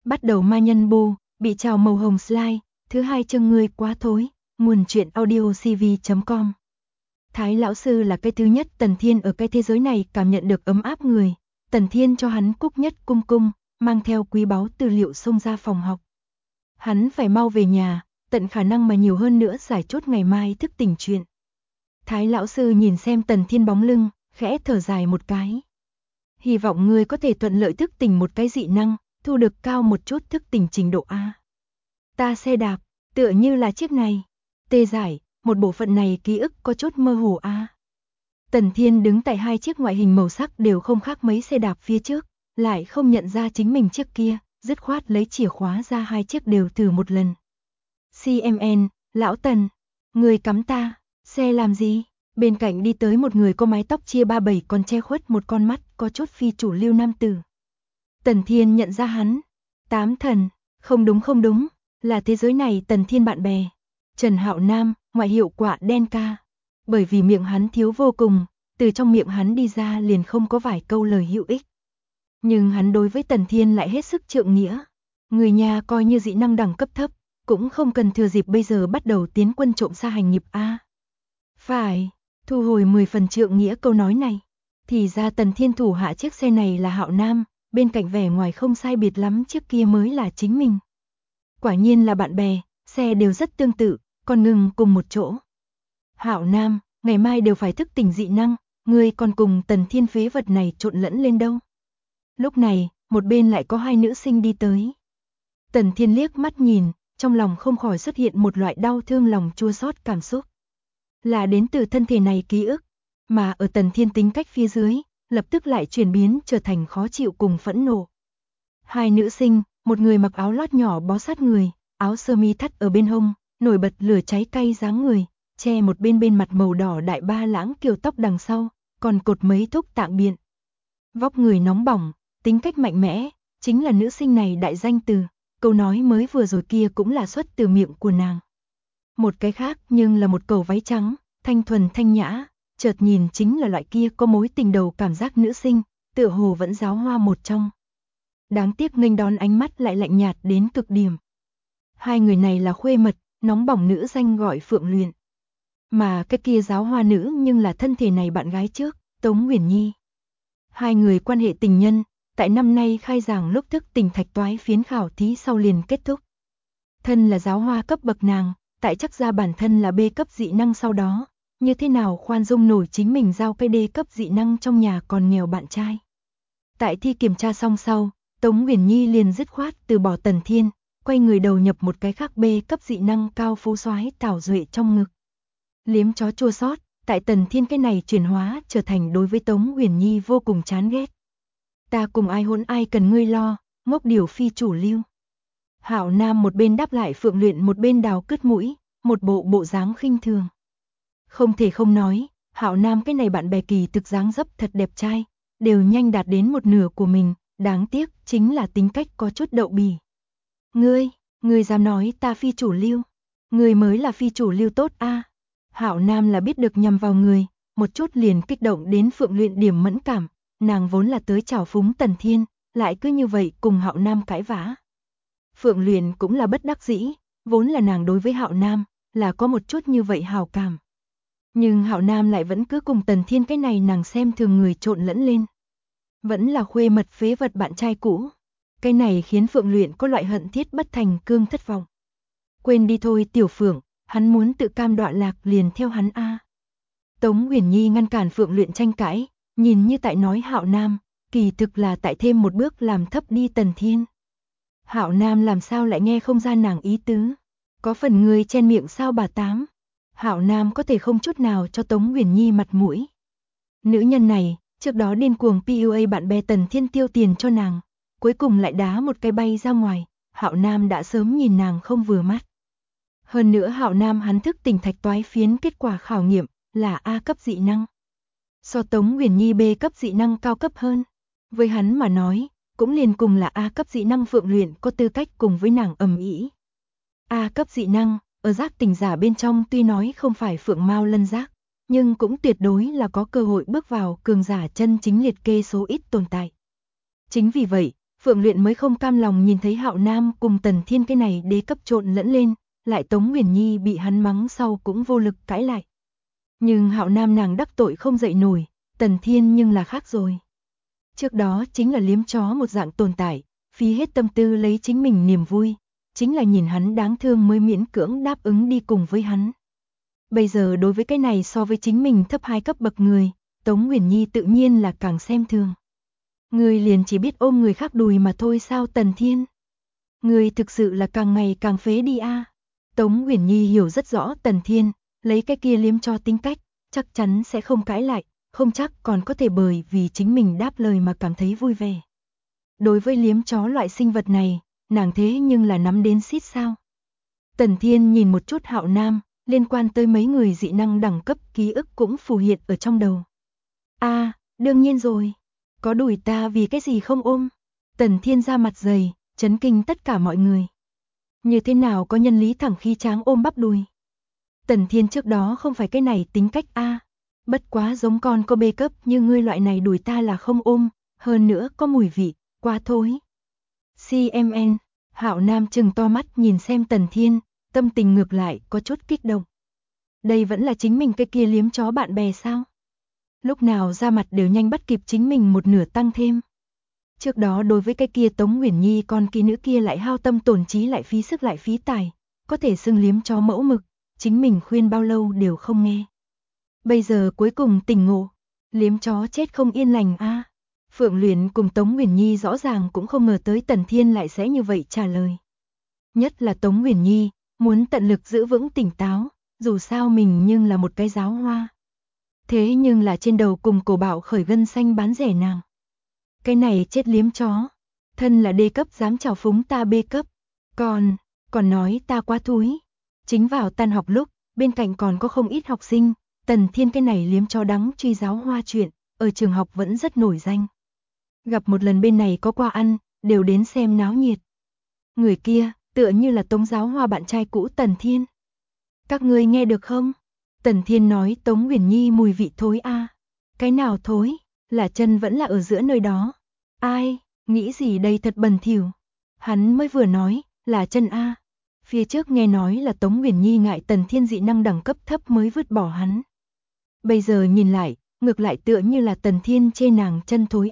Bắt đầu ma nhân bù, bị trào màu hồng slide, thứ 2 chương ngươi quá thối, nguồn truyện audio cv.com. Thái lão sư là cái thứ nhất Tần Thiên ở cái thế giới này cảm nhận được ấm áp người. Tần Thiên cho hắn cúc nhất cung cung, mang theo quý báu tư liệu xông ra phòng học. Hắn phải mau về nhà, tận khả năng mà nhiều hơn nữa giải chốt ngày mai thức tỉnh chuyện. Thái lão sư nhìn xem Tần Thiên bóng lưng, khẽ thở dài một cái. Hy vọng ngươi có thể thuận lợi thức tỉnh một cái dị năng, thu được cao một chút thức tỉnh trình độ A. Ta xe đạp, tựa như là chiếc này. Tê giải, một bộ phận này ký ức có chút mơ hồ A. Tần Thiên đứng tại hai chiếc ngoại hình màu sắc đều không khác mấy xe đạp phía trước, lại không nhận ra chính mình chiếc kia, dứt khoát lấy chìa khóa ra hai chiếc đều thử một lần. CMN, lão Tần, người cắm ta, xe làm gì? Bên cạnh đi tới một người có mái tóc chia 37 còn che khuất một con mắt, có chút phi chủ lưu nam tử. Tần Thiên nhận ra hắn. Tám thần, không đúng, là thế giới này Tần Thiên bạn bè. Trần Hạo Nam, ngoại hiệu quạ đen ca. Bởi vì miệng hắn thiếu vô cùng, từ trong miệng hắn đi ra liền không có vài câu lời hữu ích. Nhưng hắn đối với Tần Thiên lại hết sức trượng nghĩa. Người nhà coi như dị năng đẳng cấp thấp, cũng không cần thừa dịp bây giờ bắt đầu tiến quân trộm xa hành nghiệp A. Phải, thu hồi 10 phần trượng nghĩa câu nói này. Thì ra Tần Thiên thủ hạ chiếc xe này là Hạo Nam, bên cạnh vẻ ngoài không sai biệt lắm chiếc kia mới là chính mình. Quả nhiên là bạn bè, xe đều rất tương tự, còn ngừng cùng một chỗ. Hạo Nam, ngày mai đều phải thức tỉnh dị năng, ngươi còn cùng Tần Thiên phế vật này trộn lẫn lên đâu. Lúc này, một bên lại có hai nữ sinh đi tới. Tần Thiên liếc mắt nhìn, trong lòng không khỏi xuất hiện một loại đau thương lòng chua xót cảm xúc. Là đến từ thân thể này ký ức, mà ở Tần Thiên tính cách phía dưới, lập tức lại chuyển biến trở thành khó chịu cùng phẫn nộ. Hai nữ sinh, một người mặc áo lót nhỏ bó sát người, áo sơ mi thắt ở bên hông, nổi bật lửa cháy cay dáng người, che một bên mặt màu đỏ đại ba lãng kiều tóc đằng sau, còn cột mấy thúc tạng biện. Vóc người nóng bỏng, tính cách mạnh mẽ, chính là nữ sinh này đại danh từ, câu nói mới vừa rồi kia cũng là xuất từ miệng của nàng. Một cái khác nhưng là một cầu váy trắng, thanh thuần thanh nhã, chợt nhìn chính là loại kia có mối tình đầu cảm giác nữ sinh, tựa hồ vẫn giáo hoa một trong. Đáng tiếc nghênh đón ánh mắt lại lạnh nhạt đến cực điểm. Hai người này là khuê mật, nóng bỏng nữ danh gọi Phượng Luyện. Mà cái kia giáo hoa nữ nhưng là thân thể này bạn gái trước, Tống Uyển Nhi. Hai người quan hệ tình nhân, tại năm nay khai giảng lúc thức tỉnh thạch toái phiến khảo thí sau liền kết thúc. Thân là giáo hoa cấp bậc nàng, tại chắc ra bản thân là B cấp dị năng sau đó, như thế nào khoan dung nổi chính mình giao cái D cấp dị năng trong nhà còn nghèo bạn trai. Tại thi kiểm tra xong sau, Tống Uyển Nhi liền dứt khoát từ bỏ Tần Thiên, quay người đầu nhập một cái khác B cấp dị năng cao phú soái Tào Duệ trong ngực. Liếm chó chua xót, tại Tần Thiên cái này chuyển hóa trở thành đối với Tống Uyển Nhi vô cùng chán ghét. Ta cùng ai hỗn ai cần ngươi lo, ngốc điều phi chủ lưu. Hạo Nam một bên đáp lại Phượng Luyện một bên đào cứt mũi, một bộ dáng khinh thường. Không thể không nói, Hạo Nam cái này bạn bè kỳ thực dáng dấp thật đẹp trai, đều nhanh đạt đến một nửa của mình, đáng tiếc chính là tính cách có chút đậu bỉ. Ngươi dám nói ta phi chủ lưu, ngươi mới là phi chủ lưu tốt a. Hạo Nam là biết được nhằm vào người, một chút liền kích động đến Phượng Luyện điểm mẫn cảm, nàng vốn là tới chào phúng Tần Thiên, lại cứ như vậy cùng Hạo Nam cãi vã. Phượng Luyện cũng là bất đắc dĩ, vốn là nàng đối với Hạo Nam là có một chút như vậy hào cảm. Nhưng Hạo Nam lại vẫn cứ cùng Tần Thiên cái này nàng xem thường người trộn lẫn lên. Vẫn là khuê mật phế vật bạn trai cũ. Cái này khiến Phượng Luyện có loại hận thiết bất thành cương thất vọng. Quên đi thôi Tiểu Phượng, hắn muốn tự cam đọa lạc liền theo hắn a. Tống Uyển Nhi ngăn cản Phượng Luyện tranh cãi, nhìn như tại nói Hạo Nam, kỳ thực là tại thêm một bước làm thấp đi Tần Thiên. Hạo Nam làm sao lại nghe không ra nàng ý tứ, có phần người chen miệng sao bà tám. Hạo Nam có thể không chút nào cho Tống Uyển Nhi mặt mũi. Nữ nhân này, trước đó điên cuồng PUA bạn bè Tần Thiên tiêu tiền cho nàng, cuối cùng lại đá một cái bay ra ngoài, Hạo Nam đã sớm nhìn nàng không vừa mắt. Hơn nữa Hạo Nam hắn thức tỉnh thạch toái phiến kết quả khảo nghiệm là A cấp dị năng. So Tống Uyển Nhi B cấp dị năng cao cấp hơn. Với hắn mà nói, cũng liền cùng là A cấp dị năng Phượng Luyện có tư cách cùng với nàng ầm ĩ. A cấp dị năng, ở giác tỉnh giả bên trong tuy nói không phải phượng mao lân giác, nhưng cũng tuyệt đối là có cơ hội bước vào cường giả chân chính liệt kê số ít tồn tại. Chính vì vậy, Phượng Luyện mới không cam lòng nhìn thấy Hạo Nam cùng Tần Thiên cái này đế cấp trộn lẫn lên, lại Tống Huyền Nhi bị hắn mắng sau cũng vô lực cãi lại. Nhưng Hạo Nam nàng đắc tội không dậy nổi, Tần Thiên nhưng là khác rồi. Trước đó chính là liếm chó một dạng tồn tại, phí hết tâm tư lấy chính mình niềm vui, chính là nhìn hắn đáng thương mới miễn cưỡng đáp ứng đi cùng với hắn. Bây giờ đối với cái này so với chính mình thấp 2 cấp bậc người, Tống Huyền Nhi tự nhiên là càng xem thường. Người liền chỉ biết ôm người khác đùi mà thôi sao Tần Thiên? Người thực sự là càng ngày càng phế đi a. Tống Huyền Nhi hiểu rất rõ Tần Thiên, lấy cái kia liếm cho tính cách, chắc chắn sẽ không cãi lại, không chắc còn có thể bởi vì chính mình đáp lời mà cảm thấy vui vẻ. Đối với liếm chó loại sinh vật này, nàng thế nhưng là nắm đến xít sao. Tần Thiên nhìn một chút Hạo Nam, liên quan tới mấy người dị năng đẳng cấp ký ức cũng phù hiện ở trong đầu. Đương nhiên rồi. Có đùi ta vì cái gì không ôm? Tần Thiên ra mặt dày, chấn kinh tất cả mọi người. Như thế nào có nhân lý thẳng khí tráng ôm bắp đùi? Tần Thiên trước đó không phải cái này tính cách bất quá giống con có bê cấp như ngươi loại này đùi ta là không ôm, hơn nữa có mùi vị, quá thối. CMN, Hạo Nam trừng to mắt nhìn xem Tần Thiên, tâm tình ngược lại có chút kích động. Đây vẫn là chính mình cái kia liếm chó bạn bè sao? Lúc nào ra mặt đều nhanh bắt kịp chính mình một nửa tăng thêm. Trước đó đối với cái kia Tống Huyền Nhi con kia nữ kia lại hao tâm tổn trí lại phí sức lại phí tài, có thể xưng liếm chó mẫu mực, chính mình khuyên bao lâu đều không nghe. Bây giờ cuối cùng tỉnh ngộ, liếm chó chết không yên lành Phượng Luyện cùng Tống Huyền Nhi rõ ràng cũng không ngờ tới Tần Thiên lại sẽ như vậy trả lời. Nhất là Tống Huyền Nhi, muốn tận lực giữ vững tỉnh táo, dù sao mình nhưng là một cái giáo hoa. Thế nhưng là trên đầu cùng cổ bạo khởi gân xanh bán rẻ nàng. Cái này chết liếm chó, thân là D cấp dám chào phúng ta B cấp, còn nói ta quá thúi. Chính vào tan học lúc, bên cạnh còn có không ít học sinh, Tần Thiên cái này liếm chó đắng truy giáo hoa chuyện, ở trường học vẫn rất nổi danh. Gặp một lần bên này có qua ăn, đều đến xem náo nhiệt. Người kia, tựa như là Tống giáo hoa bạn trai cũ Tần Thiên. Các ngươi nghe được không? Tần Thiên nói Tống Huyền Nhi mùi vị thối Cái nào thối? Là chân vẫn là ở giữa nơi đó. Ai, nghĩ gì đây thật bẩn thỉu. Hắn mới vừa nói, là chân Phía trước nghe nói là Tống Huyền Nhi ngại Tần Thiên dị năng đẳng cấp thấp mới vứt bỏ hắn. Bây giờ nhìn lại, ngược lại tựa như là Tần Thiên chê nàng chân thối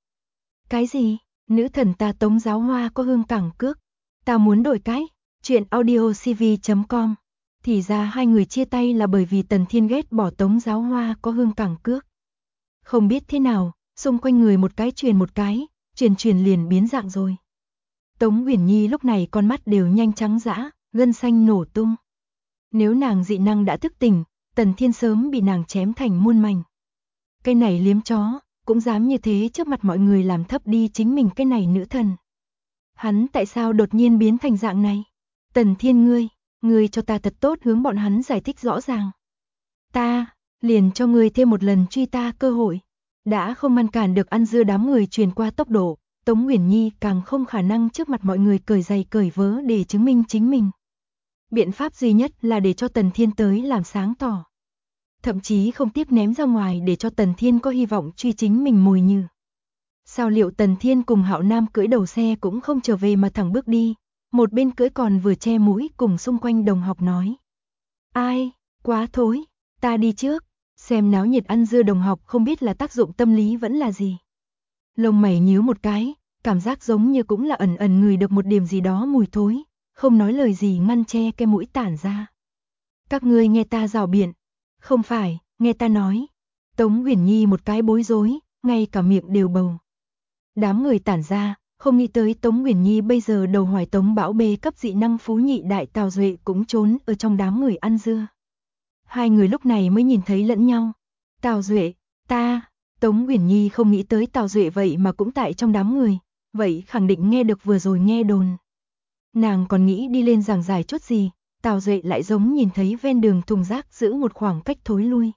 Cái gì? Nữ thần ta Tống giáo hoa có hương cảng cước. Ta muốn đổi cái. Chuyện audiocv.com. Thì ra hai người chia tay là bởi vì Tần Thiên ghét bỏ Tống giáo hoa có hương cảng cước. Không biết thế nào, xung quanh người một cái truyền liền biến dạng rồi. Tống Huyền Nhi lúc này con mắt đều nhanh trắng dã, gân xanh nổ tung. Nếu nàng dị năng đã thức tỉnh, Tần Thiên sớm bị nàng chém thành muôn mảnh. Cái này liếm chó, cũng dám như thế trước mặt mọi người làm thấp đi chính mình cái này nữ thần. Hắn tại sao đột nhiên biến thành dạng này? Tần Thiên ngươi cho ta thật tốt hướng bọn hắn giải thích rõ ràng. Ta, liền cho ngươi thêm một lần truy ta cơ hội. Đã không ngăn cản được ăn dưa đám người truyền qua tốc độ, Tống Huyền Nhi càng không khả năng trước mặt mọi người cởi giày cởi vớ để chứng minh chính mình. Biện pháp duy nhất là để cho Tần Thiên tới làm sáng tỏ. Thậm chí không tiếc ném ra ngoài để cho Tần Thiên có hy vọng truy chính mình mồi nhử. Sao liệu Tần Thiên cùng Hạo Nam cưỡi đầu xe cũng không trở về mà thẳng bước đi, một bên cưỡi còn vừa che mũi cùng xung quanh đồng học nói. Ai, quá thối, ta đi trước, xem náo nhiệt ăn dưa đồng học không biết là tác dụng tâm lý vẫn là gì. Lông mày nhíu một cái, cảm giác giống như cũng là ẩn ẩn ngửi được một điểm gì đó mùi thối, không nói lời gì ngăn che cái mũi tản ra. Các ngươi nghe ta rào biện, không phải, nghe ta nói. Tống Huyền Nhi một cái bối rối, ngay cả miệng đều bầu. Đám người tản ra, không nghĩ tới Tống Huyền Nhi bây giờ đầu hoài Tống Bão bê cấp dị năng phú nhị đại Tào Duệ cũng trốn ở trong đám người ăn dưa. Hai người lúc này mới nhìn thấy lẫn nhau. Tào Duệ, ta, Tống Huyền Nhi không nghĩ tới Tào Duệ vậy mà cũng tại trong đám người, vậy khẳng định nghe được vừa rồi nghe đồn. Nàng còn nghĩ đi lên giảng giải chút gì, Tào Duệ lại giống nhìn thấy ven đường thùng rác giữ một khoảng cách thối lui.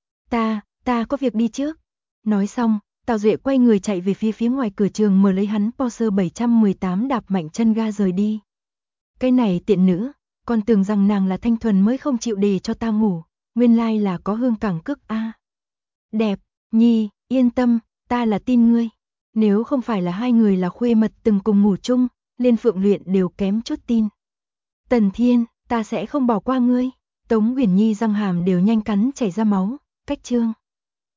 Ta có việc đi trước. Nói xong, Tào Duệ quay người chạy về phía ngoài cửa trường mở lấy hắn Porsche 718 đạp mạnh chân ga rời đi. Cái này tiện nữ, còn tưởng rằng nàng là thanh thuần mới không chịu để cho ta ngủ, nguyên lai là có hương cảng cước Đẹp, Nhi, yên tâm, ta là tin ngươi. Nếu không phải là hai người là khuê mật từng cùng ngủ chung, Liên Phượng Luyện đều kém chút tin. Tần Thiên, ta sẽ không bỏ qua ngươi. Tống Uyển Nhi răng hàm đều nhanh cắn chảy ra máu, cách chương.